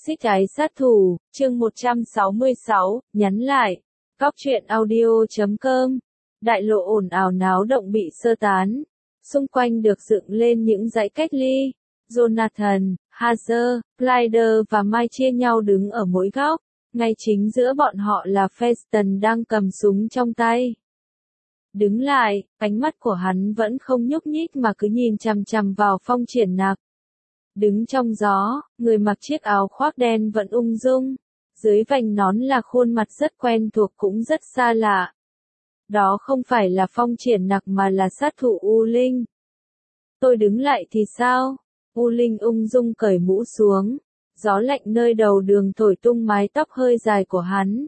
Toxic ái sát thủ, chương 166, nhắn lại. Cóc truyện audio.com. Đại lộ ồn ào náo động bị sơ tán. Xung quanh được dựng lên những dãy cách ly. Jonathan, Hazel, Clyder và Mike chia nhau đứng ở mỗi góc. Ngay chính giữa bọn họ là Feston đang cầm súng trong tay. Đứng lại, ánh mắt của hắn vẫn không nhúc nhích mà cứ nhìn chằm chằm vào Phong Triển Nặc. Đứng trong gió, người mặc chiếc áo khoác đen vẫn ung dung. Dưới vành nón là khuôn mặt rất quen thuộc cũng rất xa lạ. Đó không phải là Phong Triển Nặc mà là sát thủ U Linh. Tôi đứng lại thì sao? U Linh ung dung cởi mũ xuống. Gió lạnh nơi đầu đường thổi tung mái tóc hơi dài của hắn.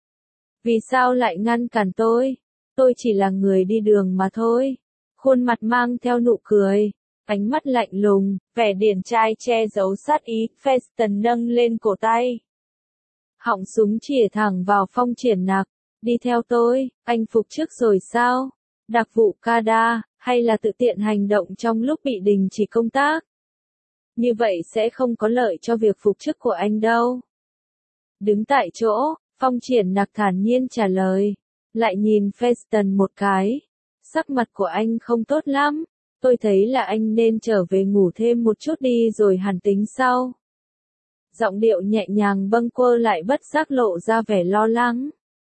Vì sao lại ngăn cản tôi? Tôi chỉ là người đi đường mà thôi. Khuôn mặt mang theo nụ cười. Ánh mắt lạnh lùng, vẻ điển trai che giấu sát ý, Feston nâng lên cổ tay. Họng súng chĩa thẳng vào Phong Triển Nặc. Đi theo tôi, anh phục trước rồi sao? Đặc vụ Cada, hay là tự tiện hành động trong lúc bị đình chỉ công tác? Như vậy sẽ không có lợi cho việc phục chức của anh đâu. Đứng tại chỗ, Phong Triển Nặc thản nhiên trả lời. Lại nhìn Feston một cái. Sắc mặt của anh không tốt lắm. Tôi thấy là anh nên trở về ngủ thêm một chút đi rồi hẳn tính sau. Giọng điệu nhẹ nhàng bâng quơ lại bất giác lộ ra vẻ lo lắng.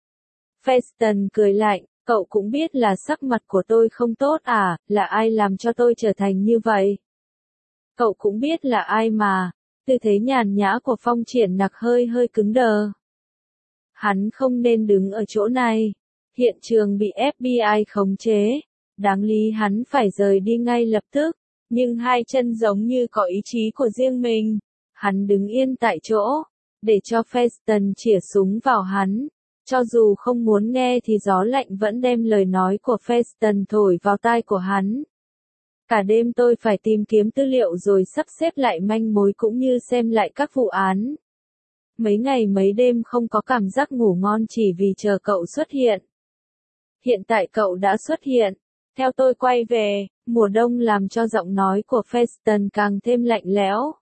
Feston cười lạnh, cậu cũng biết là sắc mặt của tôi không tốt à, là ai làm cho tôi trở thành như vậy? Cậu cũng biết là ai mà, tư thế nhàn nhã của Phong Triển Nặc hơi cứng đờ. Hắn không nên đứng ở chỗ này, hiện trường bị FBI khống chế. Đáng lý hắn phải rời đi ngay lập tức, nhưng hai chân giống như có ý chí của riêng mình. Hắn đứng yên tại chỗ, để cho Feston chĩa súng vào hắn. Cho dù không muốn nghe thì gió lạnh vẫn đem lời nói của Feston thổi vào tai của hắn. Cả đêm tôi phải tìm kiếm tư liệu rồi sắp xếp lại manh mối cũng như xem lại các vụ án. Mấy ngày mấy đêm không có cảm giác ngủ ngon chỉ vì chờ cậu xuất hiện. Hiện tại cậu đã xuất hiện. Theo tôi quay về, mùa đông làm cho giọng nói của Feston càng thêm lạnh lẽo.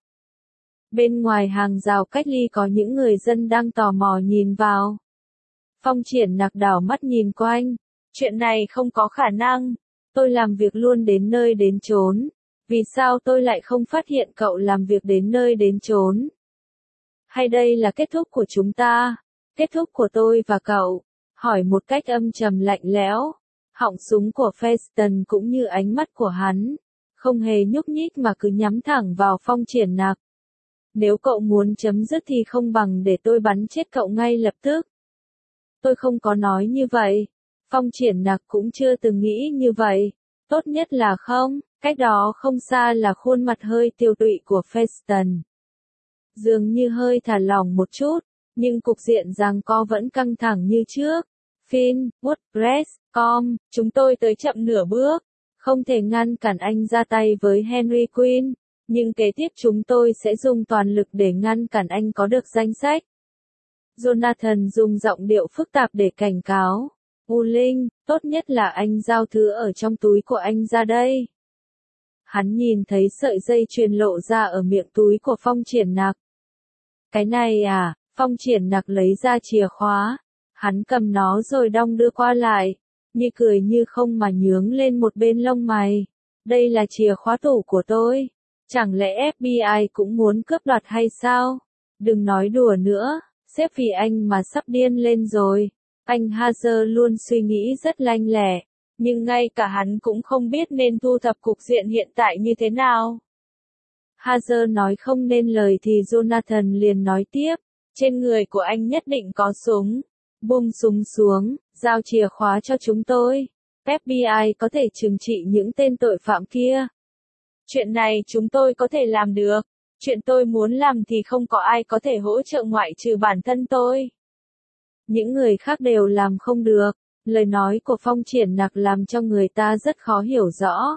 Bên ngoài hàng rào cách ly có những người dân đang tò mò nhìn vào. Phong Triển Nặc đảo mắt nhìn quanh. Chuyện này không có khả năng. Tôi làm việc luôn đến nơi đến chốn. Vì sao tôi lại không phát hiện cậu làm việc đến nơi đến chốn? Hay đây là kết thúc của chúng ta? Kết thúc của tôi và cậu? Hỏi một cách âm trầm lạnh lẽo. Họng súng của Feston cũng như ánh mắt của hắn, không hề nhúc nhích mà cứ nhắm thẳng vào Phong Triển Nặc. Nếu cậu muốn chấm dứt thì không bằng để tôi bắn chết cậu ngay lập tức. Tôi không có nói như vậy. Phong Triển Nặc cũng chưa từng nghĩ như vậy. Tốt nhất là không. Cách đó không xa là khuôn mặt hơi tiêu tụy của Feston. Dường như hơi thả lỏng một chút, nhưng cục diện giằng co vẫn căng thẳng như trước. Finn, WordPress.com, chúng tôi tới chậm nửa bước, không thể ngăn cản anh ra tay với Henry Quinn, nhưng kế tiếp chúng tôi sẽ dùng toàn lực để ngăn cản anh có được danh sách. Jonathan dùng giọng điệu phức tạp để cảnh cáo. U Linh, tốt nhất là anh giao thứ ở trong túi của anh ra đây. Hắn nhìn thấy sợi dây chuyền lộ ra ở miệng túi của Phong Triển Nặc. Cái này à, Phong Triển Nặc lấy ra chìa khóa. Hắn cầm nó rồi đong đưa qua lại, như cười như không mà nhướng lên một bên lông mày. Đây là chìa khóa tủ của tôi. Chẳng lẽ FBI cũng muốn cướp đoạt hay sao? Đừng nói đùa nữa, sếp vì anh mà sắp điên lên rồi. Anh Hazel luôn suy nghĩ rất lanh lẹ, nhưng ngay cả hắn cũng không biết nên thu thập cục diện hiện tại như thế nào. Hazel nói không nên lời thì Jonathan liền nói tiếp, trên người của anh nhất định có súng. Buông súng xuống, giao chìa khóa cho chúng tôi. FBI có thể trừng trị những tên tội phạm kia. Chuyện này chúng tôi có thể làm được. Chuyện tôi muốn làm thì không có ai có thể hỗ trợ ngoại trừ bản thân tôi. Những người khác đều làm không được. Lời nói của Phong Triển Nặc làm cho người ta rất khó hiểu rõ.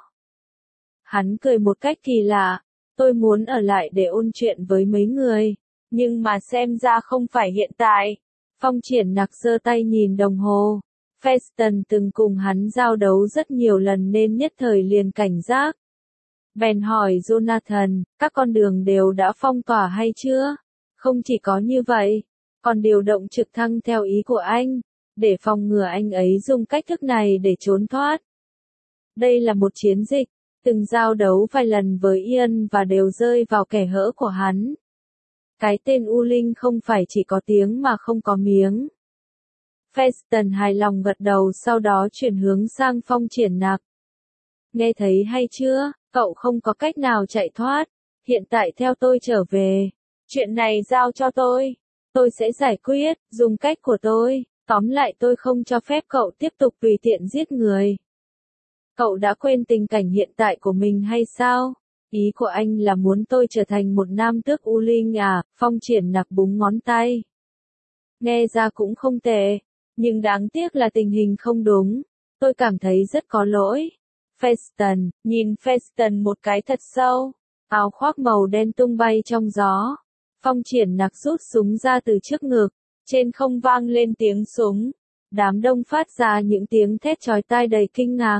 Hắn cười một cách kỳ lạ. Tôi muốn ở lại để ôn chuyện với mấy người. Nhưng mà xem ra không phải hiện tại. Phong Triển Nặc giơ tay nhìn đồng hồ. Feston từng cùng hắn giao đấu rất nhiều lần nên nhất thời liền cảnh giác. Bèn hỏi Jonathan, các con đường đều đã phong tỏa hay chưa? Không chỉ có như vậy, còn điều động trực thăng theo ý của anh, để phòng ngừa anh ấy dùng cách thức này để trốn thoát. Đây là một chiến dịch, từng giao đấu vài lần với Ian và đều rơi vào kẻ hở của hắn. Cái tên U Linh không phải chỉ có tiếng mà không có miếng. Feston hài lòng gật đầu sau đó chuyển hướng sang Phong Triển Nặc. Nghe thấy hay chưa, cậu không có cách nào chạy thoát, hiện tại theo tôi trở về. Chuyện này giao cho tôi sẽ giải quyết, dùng cách của tôi, tóm lại tôi không cho phép cậu tiếp tục tùy tiện giết người. Cậu đã quên tình cảnh hiện tại của mình hay sao? Ý của anh là muốn tôi trở thành một nam tước U Linh à? Phong Triển Nặc búng ngón tay. Nghe ra cũng không tệ, nhưng đáng tiếc là tình hình không đúng. Tôi cảm thấy rất có lỗi. Feston, nhìn Feston một cái thật sâu. Áo khoác màu đen tung bay trong gió. Phong Triển Nặc rút súng ra từ trước ngực. Trên không vang lên tiếng súng. Đám đông phát ra những tiếng thét chói tai đầy kinh ngạc.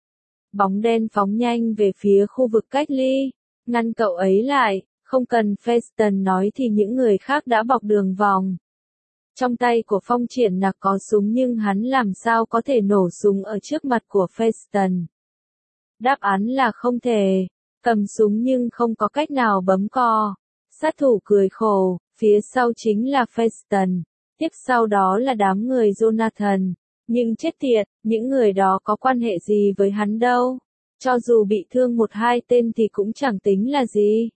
Bóng đen phóng nhanh về phía khu vực cách ly. Ngăn cậu ấy lại. Không cần Feston nói thì những người khác đã bọc đường vòng. Trong tay của Phong Triển Nặc có súng nhưng hắn làm sao có thể nổ súng ở trước mặt của Feston. Đáp án là không thể. Cầm súng nhưng không có cách nào bấm cò. Sát thủ cười khổ, phía sau chính là Feston. Tiếp sau đó là đám người Jonathan. Nhưng chết tiệt, những người đó có quan hệ gì với hắn đâu. Cho dù bị thương một hai tên thì cũng chẳng tính là gì.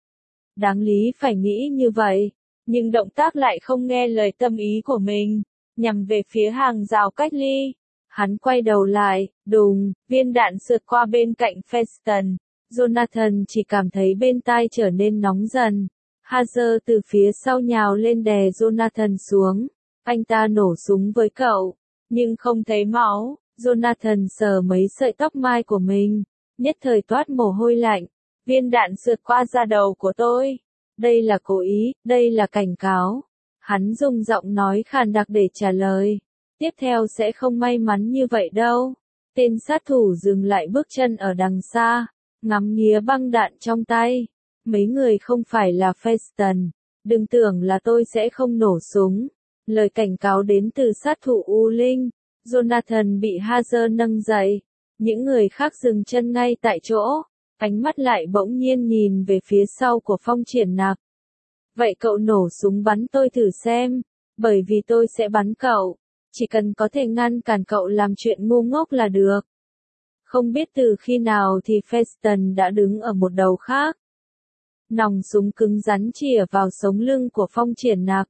Đáng lý phải nghĩ như vậy. Nhưng động tác lại không nghe lời tâm ý của mình. Nhằm về phía hàng rào cách ly. Hắn quay đầu lại, đùng, viên đạn sượt qua bên cạnh Feston. Jonathan chỉ cảm thấy bên tai trở nên nóng dần. Hazer từ phía sau nhào lên đè Jonathan xuống. Anh ta nổ súng với cậu, nhưng không thấy máu. Jonathan sờ mấy sợi tóc mai của mình, nhất thời toát mồ hôi lạnh. Viên đạn sượt qua da đầu của tôi. Đây là cố ý, đây là cảnh cáo. Hắn dùng giọng nói khàn đặc để trả lời. Tiếp theo sẽ không may mắn như vậy đâu. Tên sát thủ dừng lại bước chân ở đằng xa, ngắm nghía băng đạn trong tay. Mấy người không phải là Feston. Đừng tưởng là tôi sẽ không nổ súng. Lời cảnh cáo đến từ sát thủ U Linh. Jonathan bị Hazer nâng dậy. Những người khác dừng chân ngay tại chỗ. Ánh mắt lại bỗng nhiên nhìn về phía sau của Phong Triển Nặc. Vậy cậu nổ súng bắn tôi thử xem. Bởi vì tôi sẽ bắn cậu. Chỉ cần có thể ngăn cản cậu làm chuyện ngu ngốc là được. Không biết từ khi nào thì Feston đã đứng ở một đầu khác. Nòng súng cứng rắn chĩa vào sống lưng của Phong Triển Nặc.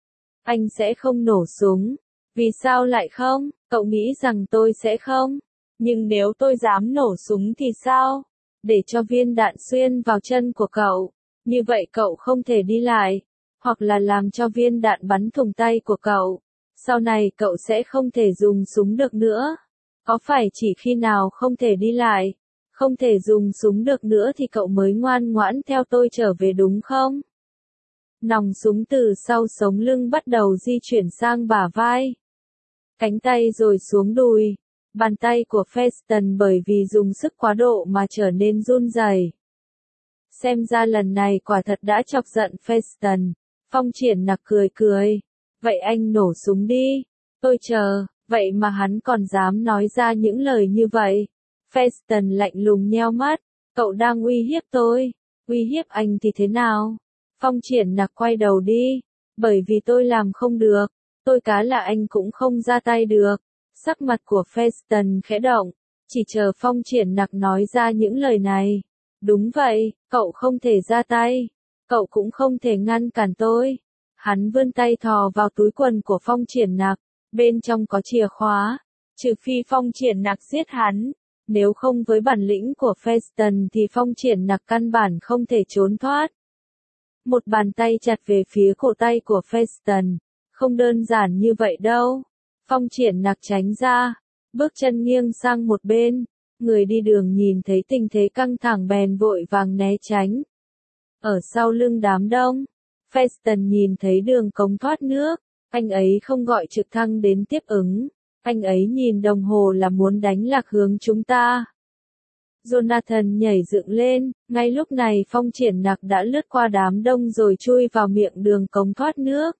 Anh sẽ không nổ súng. Vì sao lại không? Cậu nghĩ rằng tôi sẽ không? Nhưng nếu tôi dám nổ súng thì sao? Để cho viên đạn xuyên vào chân của cậu. Như vậy cậu không thể đi lại. Hoặc là làm cho viên đạn bắn thủng tay của cậu. Sau này cậu sẽ không thể dùng súng được nữa. Có phải chỉ khi nào không thể đi lại, không thể dùng súng được nữa thì cậu mới ngoan ngoãn theo tôi trở về đúng không? Nòng súng từ sau sống lưng bắt đầu di chuyển sang bả vai. Cánh tay rồi xuống đùi. Bàn tay của Feston bởi vì dùng sức quá độ mà trở nên run rẩy. Xem ra lần này quả thật đã chọc giận Feston. Phong Triển Nặc cười cười. Vậy anh nổ súng đi. Tôi chờ. Vậy mà hắn còn dám nói ra những lời như vậy. Feston lạnh lùng nheo mắt. Cậu đang uy hiếp tôi. Uy hiếp anh thì thế nào? Phong Triển Nặc quay đầu đi. Bởi vì tôi làm không được. Tôi cá là anh cũng không ra tay được. Sắc mặt của Feston khẽ động. Chỉ chờ Phong Triển Nặc nói ra những lời này. Đúng vậy, cậu không thể ra tay. Cậu cũng không thể ngăn cản tôi. Hắn vươn tay thò vào túi quần của Phong Triển Nặc. Bên trong có chìa khóa. Trừ phi Phong Triển Nặc giết hắn. Nếu không với bản lĩnh của Feston thì Phong Triển Nặc căn bản không thể trốn thoát. Một bàn tay chặt về phía cổ tay của Feston. Không đơn giản như vậy đâu. Phong Triển Nặc tránh ra. Bước chân nghiêng sang một bên. Người đi đường nhìn thấy tình thế căng thẳng bèn vội vàng né tránh. Ở sau lưng đám đông. Feston nhìn thấy đường cống thoát nước. Anh ấy không gọi trực thăng đến tiếp ứng. Anh ấy nhìn đồng hồ là muốn đánh lạc hướng chúng ta. Jonathan nhảy dựng lên, ngay lúc này Phong Triển Nặc đã lướt qua đám đông rồi chui vào miệng đường cống thoát nước.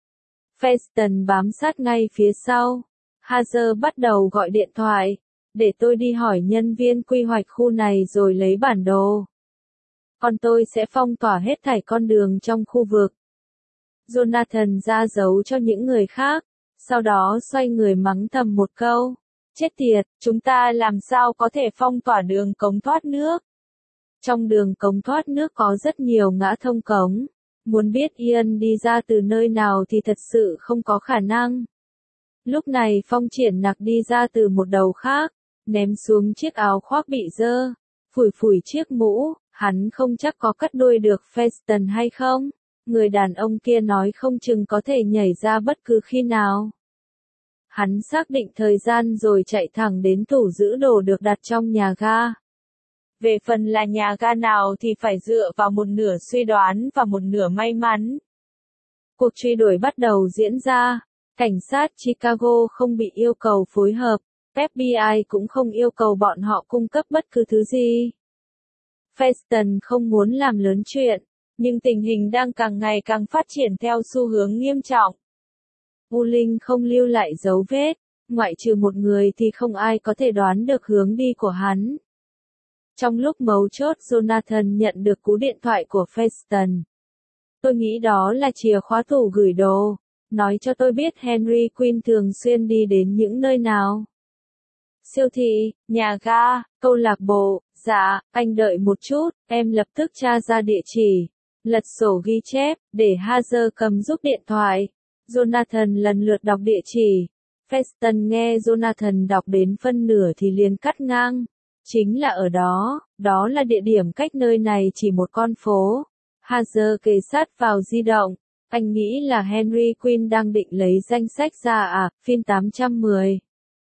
Feston bám sát ngay phía sau. Hazel bắt đầu gọi điện thoại, để tôi đi hỏi nhân viên quy hoạch khu này rồi lấy bản đồ. Còn tôi sẽ phong tỏa hết thảy con đường trong khu vực. Jonathan ra dấu cho những người khác, sau đó xoay người mắng thầm một câu. Chết tiệt, chúng ta làm sao có thể phong tỏa đường cống thoát nước? Trong đường cống thoát nước có rất nhiều ngã thông cống. Muốn biết Ian đi ra từ nơi nào thì thật sự không có khả năng. Lúc này Phong Triển Nặc đi ra từ một đầu khác, ném xuống chiếc áo khoác bị dơ, phủi phủi chiếc mũ, hắn không chắc có cắt đuôi được Feston hay không. Người đàn ông kia nói không chừng có thể nhảy ra bất cứ khi nào. Hắn xác định thời gian rồi chạy thẳng đến tủ giữ đồ được đặt trong nhà ga. Về phần là nhà ga nào thì phải dựa vào một nửa suy đoán và một nửa may mắn. Cuộc truy đuổi bắt đầu diễn ra. Cảnh sát Chicago không bị yêu cầu phối hợp, FBI cũng không yêu cầu bọn họ cung cấp bất cứ thứ gì. Feston không muốn làm lớn chuyện, nhưng tình hình đang càng ngày càng phát triển theo xu hướng nghiêm trọng. U Linh không lưu lại dấu vết, ngoại trừ một người thì không ai có thể đoán được hướng đi của hắn. Trong lúc mấu chốt Jonathan nhận được cú điện thoại của Feston. Tôi nghĩ đó là chìa khóa tủ gửi đồ. Nói cho tôi biết Henry Quinn thường xuyên đi đến những nơi nào. Siêu thị, nhà ga, câu lạc bộ. Dạ, anh đợi một chút, em lập tức tra ra địa chỉ. Lật sổ ghi chép, để Hazel cầm giúp điện thoại. Jonathan lần lượt đọc địa chỉ. Feston nghe Jonathan đọc đến phân nửa thì liền cắt ngang. Chính là ở đó, đó là địa điểm cách nơi này chỉ một con phố. Hazel kề sát vào di động. Anh nghĩ là Henry Quinn đang định lấy danh sách ra à, phim 810.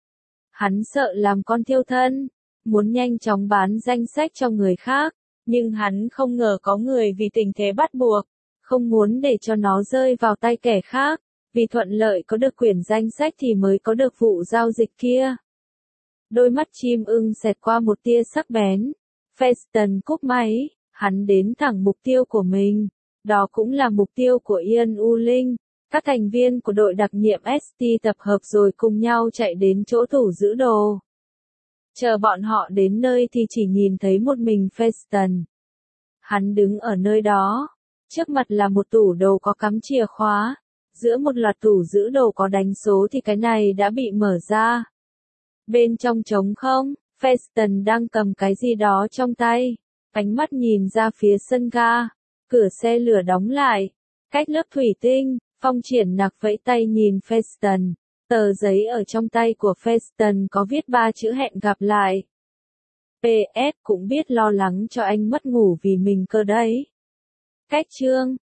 Hắn sợ làm con thiêu thân, muốn nhanh chóng bán danh sách cho người khác, nhưng hắn không ngờ có người vì tình thế bắt buộc, không muốn để cho nó rơi vào tay kẻ khác, vì thuận lợi có được quyển danh sách thì mới có được vụ giao dịch kia. Đôi mắt chim ưng xẹt qua một tia sắc bén. Feston cúp máy, hắn đến thẳng mục tiêu của mình. Đó cũng là mục tiêu của Ian U Linh. Các thành viên của đội đặc nhiệm ST tập hợp rồi cùng nhau chạy đến chỗ tủ giữ đồ. Chờ bọn họ đến nơi thì chỉ nhìn thấy một mình Feston. Hắn đứng ở nơi đó. Trước mặt là một tủ đồ có cắm chìa khóa. Giữa một loạt tủ giữ đồ có đánh số thì cái này đã bị mở ra. Bên trong trống không, Feston đang cầm cái gì đó trong tay. Ánh mắt nhìn ra phía sân ga. Cửa xe lửa đóng lại. Cách lớp thủy tinh, Phong Triển Nặc vẫy tay nhìn Feston. Tờ giấy ở trong tay của Feston có viết 3 chữ hẹn gặp lại. PS cũng biết lo lắng cho anh mất ngủ vì mình cơ đấy. Cách chương